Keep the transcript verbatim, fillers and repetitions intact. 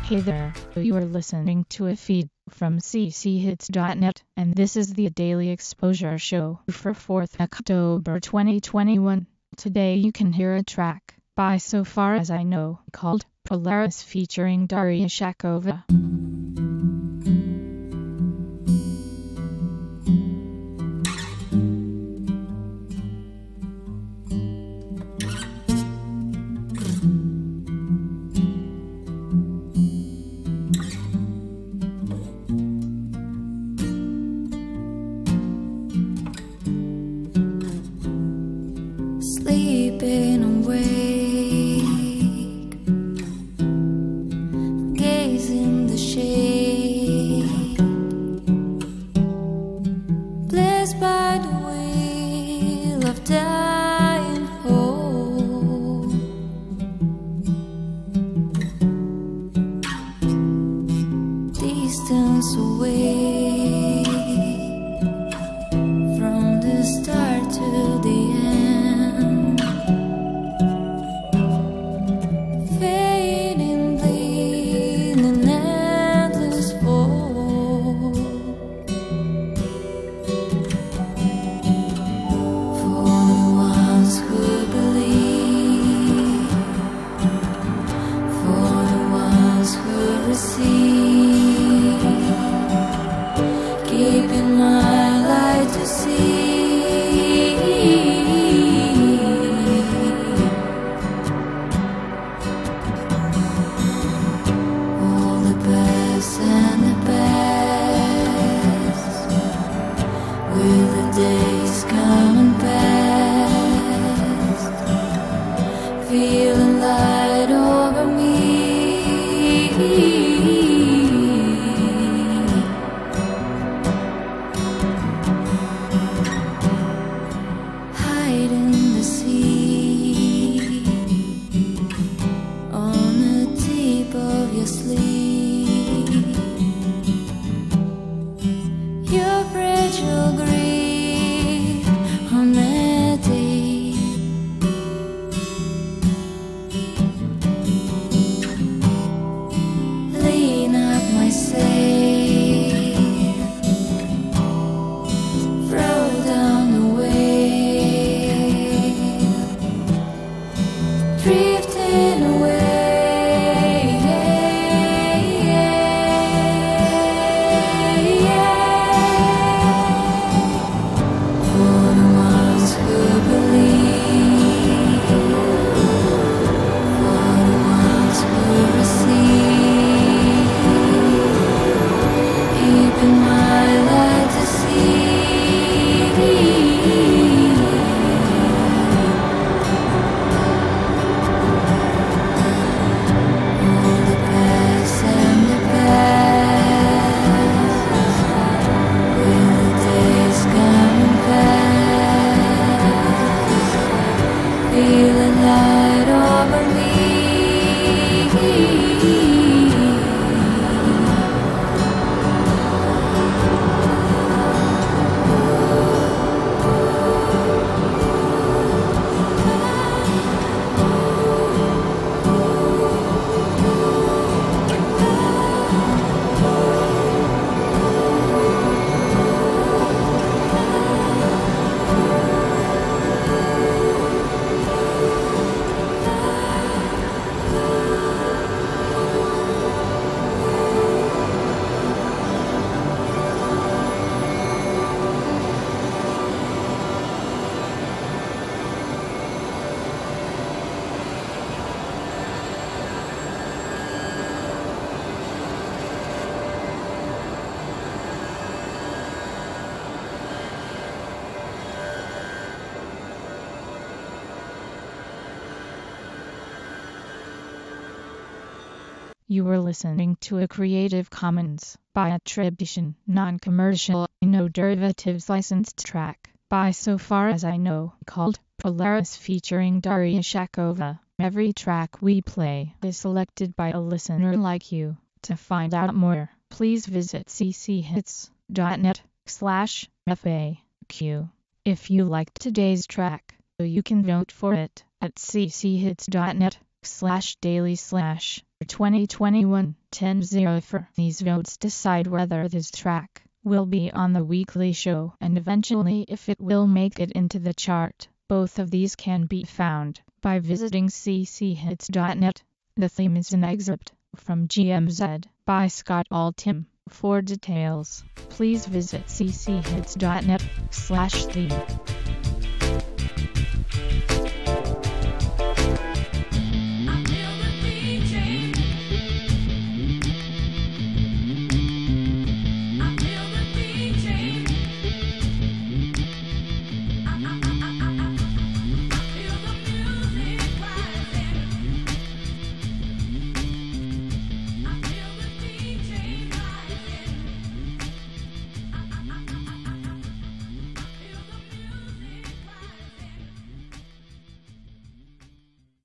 Hey there, you are listening to a feed from c c hits dot net, and this is the Daily Exposure Show for fourth October twenty twenty-one. Today you can hear a track by So Far As I Know called Polaris featuring Daria Shakova. Sleeping awake, gazing the shade, blessed by the wheel of dying hope. Distance away from the start to the end. Keeping my light to see, all the best and the best, with the days coming past, feeling light over me. Your fragile grief on that day, laying up my sail, throw down the whale, drifting away. Feeling light over me. You were listening to a Creative Commons by attribution, non-commercial, no derivatives licensed track by So Far As I Know called Polaris featuring Daria Shakova. Every track we play is selected by a listener like you. To find out more, please visit c c hits dot net slash F A Q. If you liked today's track, you can vote for it at c c hits dot net slash daily slash twenty twenty-one. ten oh for these votes decide whether this track will be on the weekly show and eventually if it will make it into the chart. Both of these can be found by visiting c c hits dot net. The theme is an excerpt from G M Z by Scott Altham. For details, please visit c c hits dot net slash theme.